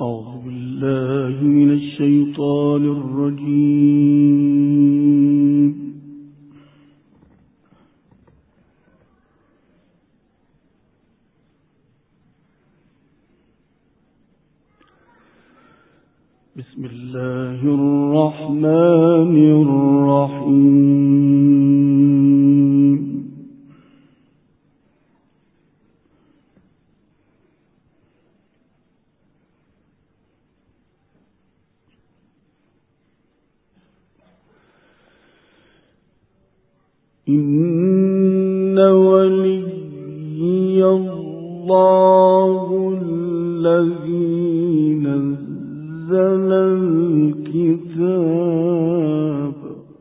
أعوذ بالله من الشيطان الرجيم. بسم الله الرحمن الرحيم. إن وليي الله الذي نزل الكتاب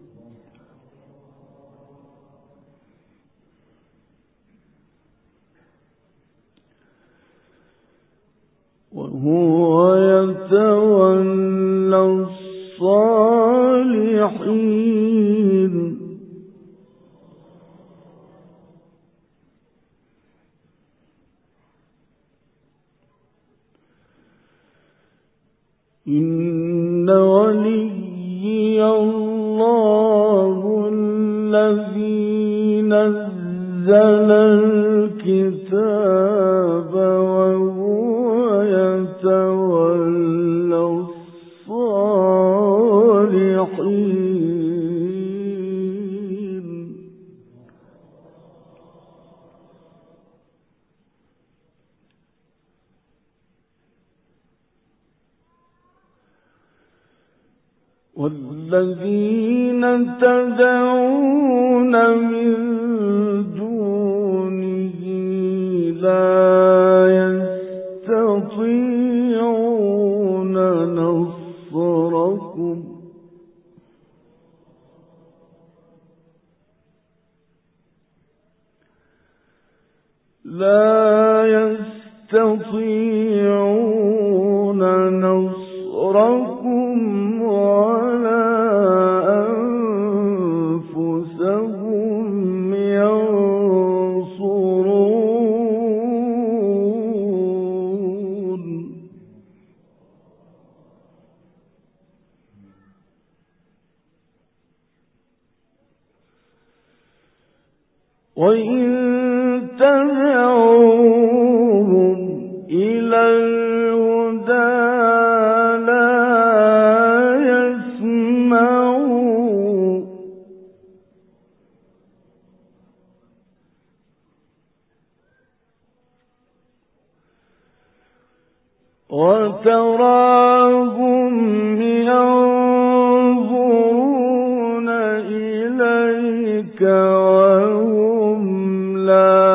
وهو يتولى الصالحين. إن وليي الله الذي نزل الكتاب وهو يتولى الصالحين. والذين تدعون من دونه لا يستطيعون نصركم ولا أنفسهم ينصرون. وإن تدعوهم إلى الهدى لا يسمعوا وتراهم ينظرون إليك وهم لا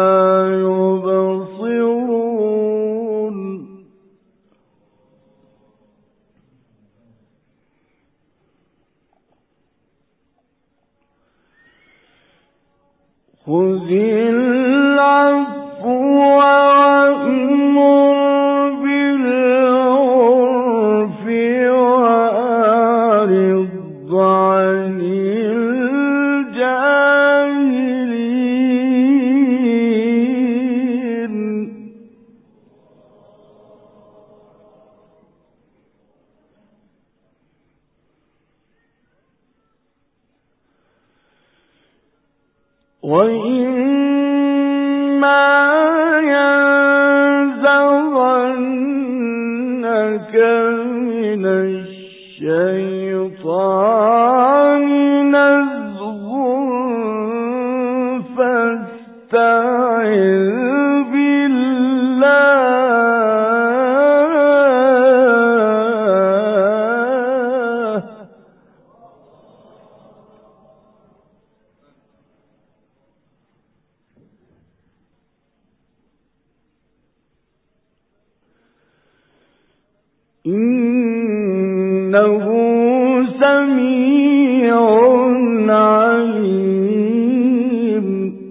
يبصرون. خذ العفو وأمر بالعرف وأعرض عن الجاهلين. وإما ينزغنك من الشيطان نزغ فاستعذ بالله إنه سميع عليم.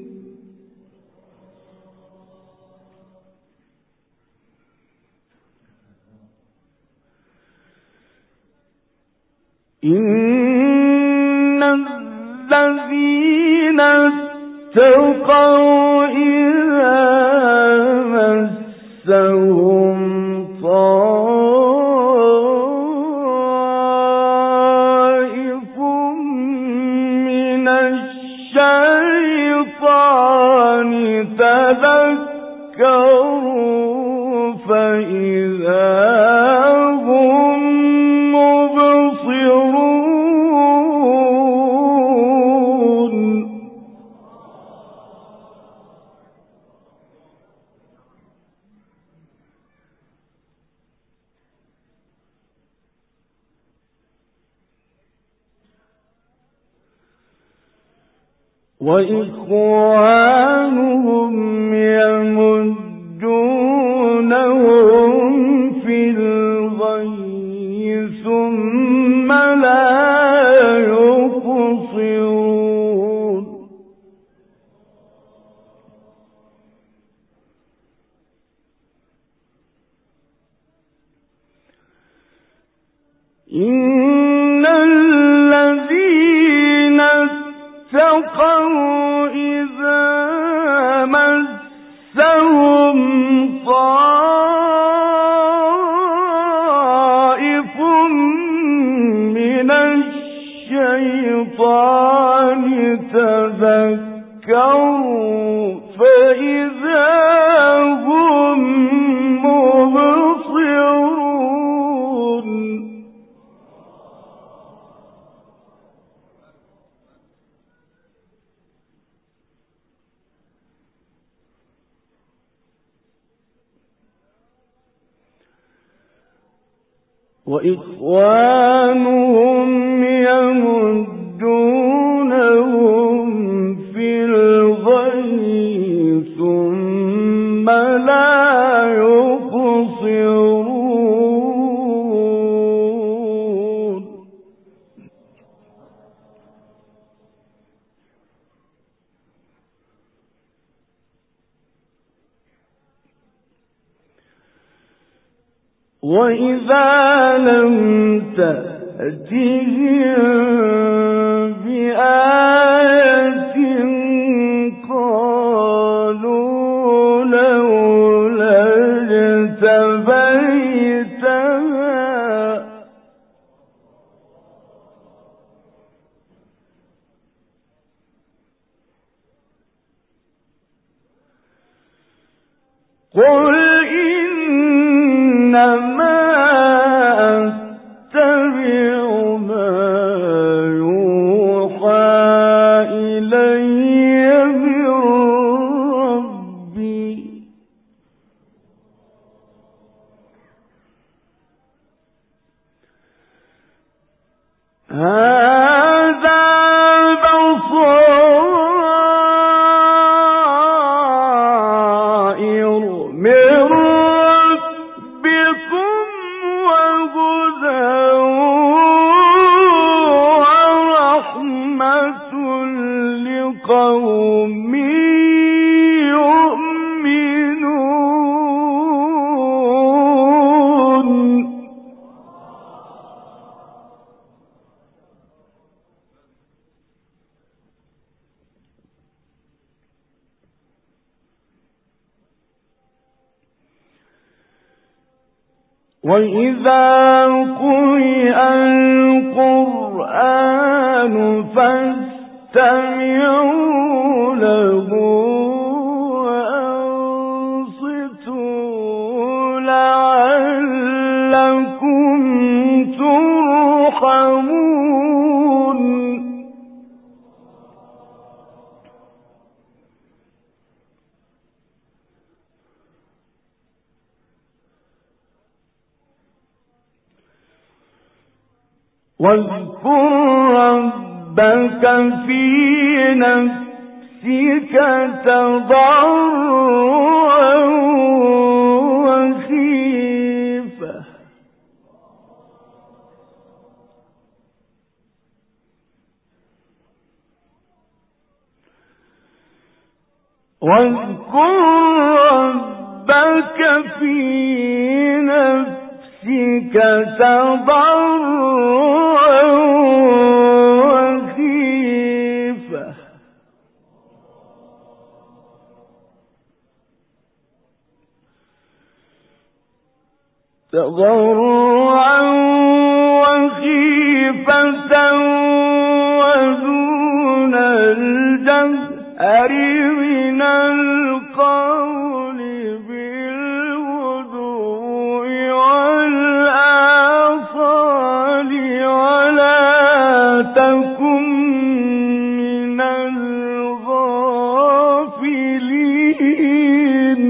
إن الذين اتقوا إذا مسهم طائف وإخوانهم يمدونهم في الغي ثم لا يقصرون إن الذين اتقوا إذا مسهم طائف من الشيطان تذكروا فإذا هم مبصرون وإخوانهم يمدونهم في الغي ثم لا يقصرون وإذا لم تأتهم بآية قالوا لولا اجتبيتها قل إنما أتبع ما يوحى إلي من ربي هذا بصائر من ربكم وهدى ورحمة لقوم يؤمنون وإذا قرئ القرآن فاستمعوا له وأنصتوا لعلكم ترحمون واذكر ربك في نفسك تضرعا وخيفة واذكر ربك في نفسك تضرعا وخيفة ودون الجهر من القول بالغدو والآصال ولا تكن من الغافلين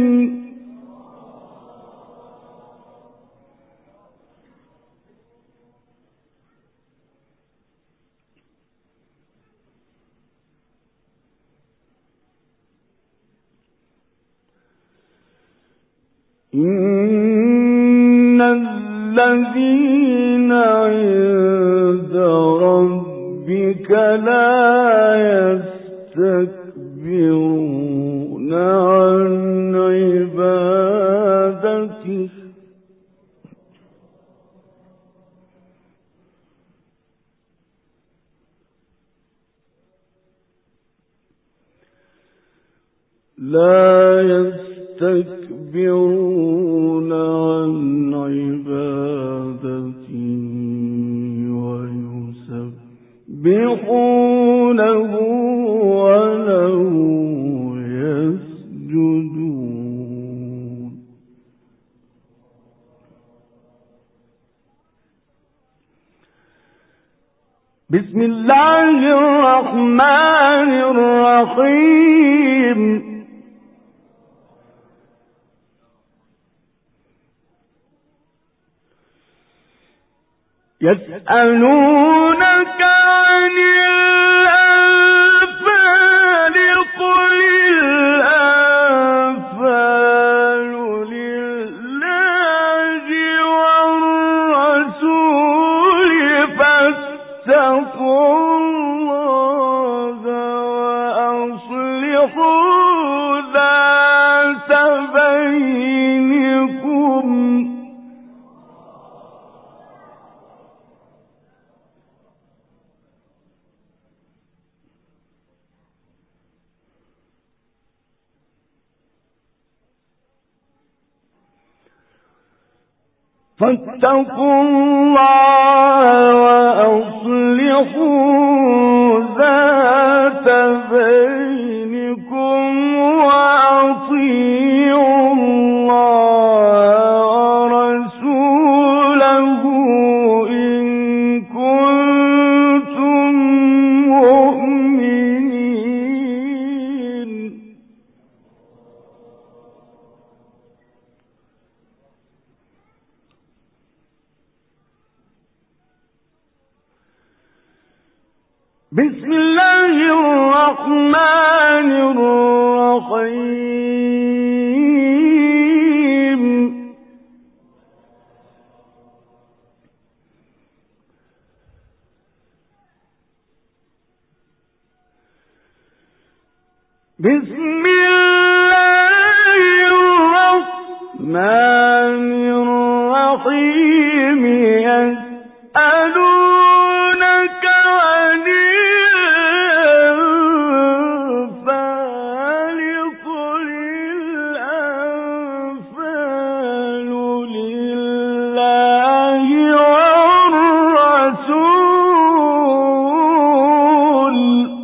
إن الذين عند ربك لا يستكبرون عن عبادته ويسبحونه وله يسجدون. بسم الله الرحمن الرحيم. يسألونك عن الأنفال قل الأنفال لله والرسول فاتقوا الله وأصلحوا ذات بينكم. فاتقوا الله وأصلحوا ذات بينكم وأطيعوا الله ورسوله إن كنتم مؤمنين. بسم الله الرحمن الرحيم. بسم الله الرحمن الرحيم. يسألونك عن الأنفال قل الأنفال لله والرسول.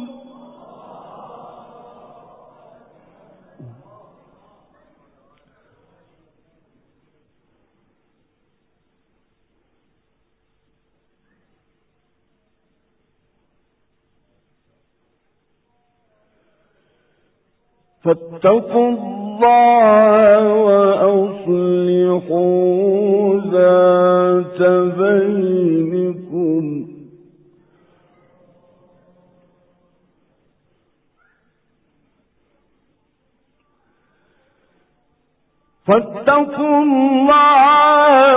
فاتقوا الله وأصلحوا ذات بينكم. فاتقوا الله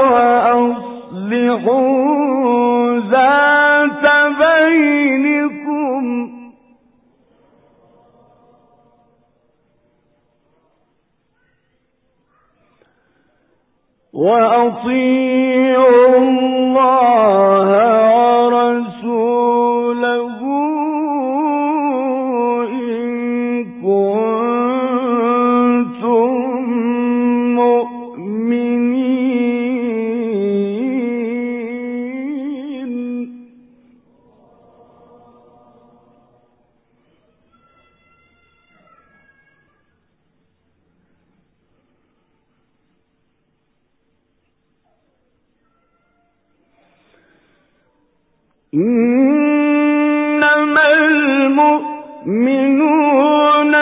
وأصلحوا ذات بينكم وأطيعوا الله ورسوله إن كنتم مؤمنين. إنما المؤمنون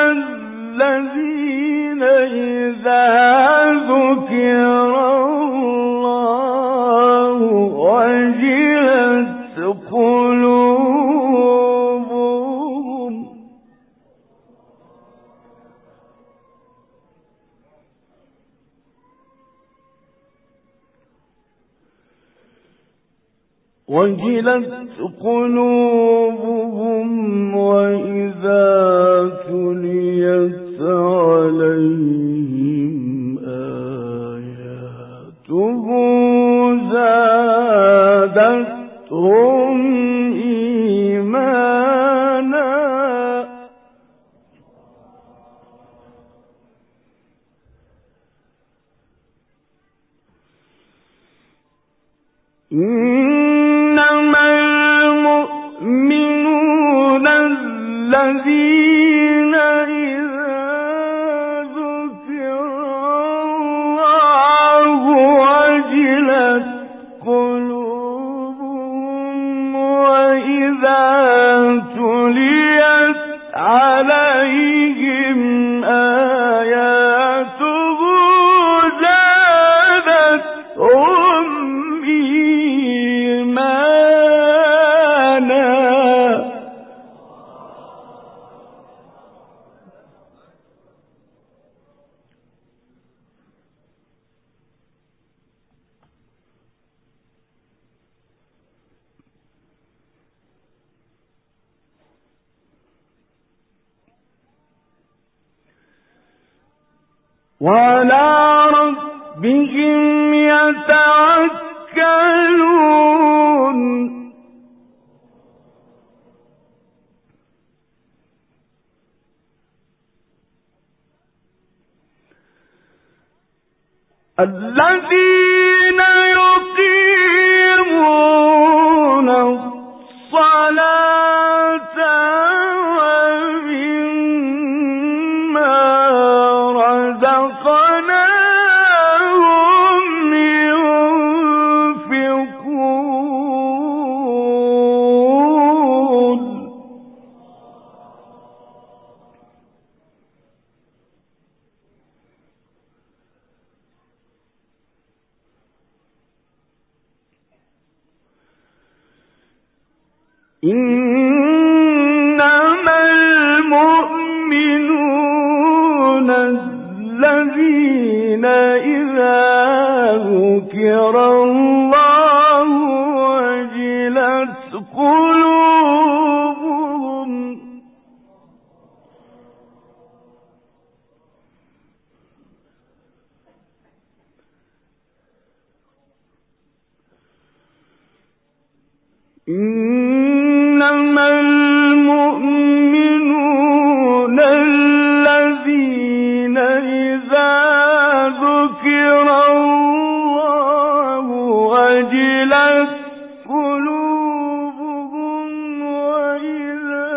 الذين إذا ذكر الله وجلت قلوبهم وجلت قلوبهم وإذا تليت عليهم آياته زادتهم إيمانا إنما المؤمنون الذين إذا ذكر الله وجلت قلوبهم وإذا تليت عليهم آياته زادتهم إيمانا وعلى ربهم يتوكلون الذين يقيمون الصلاة ومما رزقناهم ينفقون إنما المؤمنون الذين إذا ذكر الله وجلت قلوبهم إنما المؤمنون الذين إذا ذكر الله وجلت قلوبهم وإذا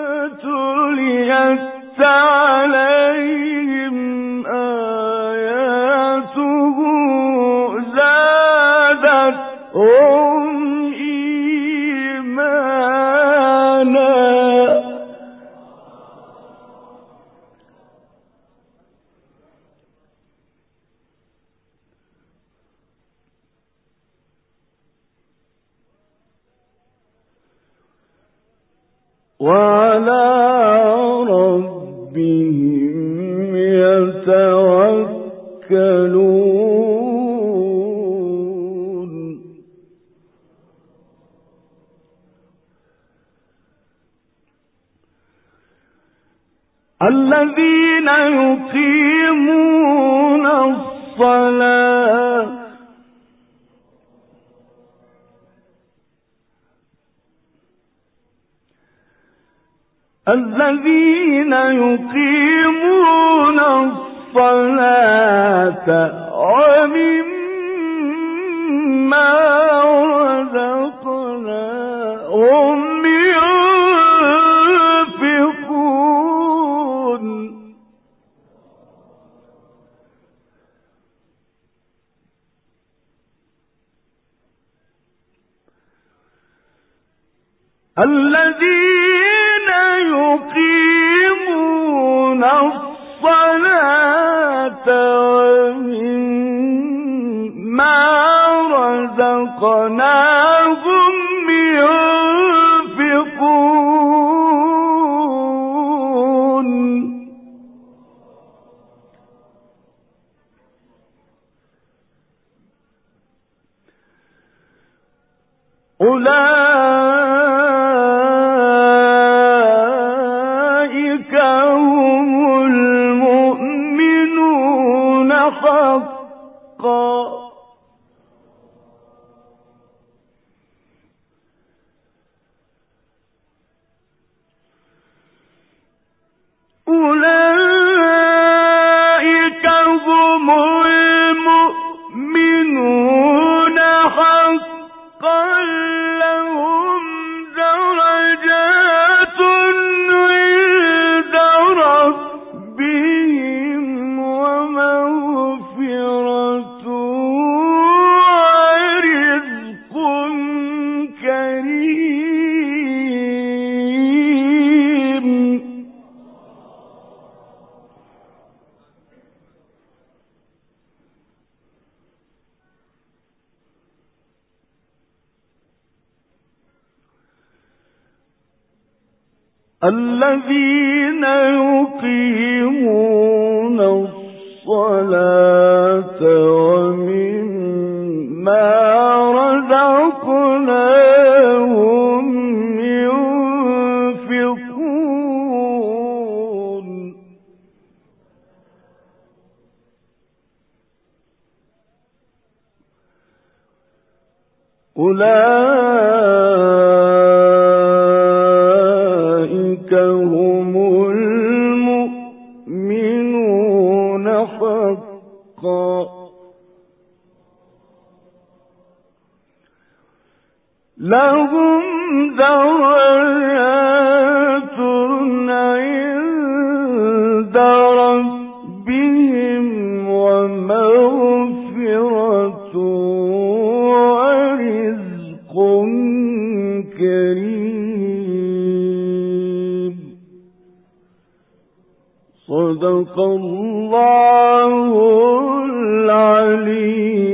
تليت عليهم آياته زادتهم وعلى ربهم يتوكلون الذين يقيمون الصلاة الذين يقيمون الصلاة ومما رزقناهم ينفقون الذين يقيمون الصلاة ومما رزقناهم ينفقون أولئك هم المؤمنون حقا. أولئك هم المؤمنون حقا لهم درجات عند ربهم ومغفرة ورزق كريم. الذين يقيمون الصلاة ومما رزقناهم ينفقون. أولئك هم المؤمنون حقا لهم درجات عند ربهم ومغفرة ورزق كريم. صدق الله العليم.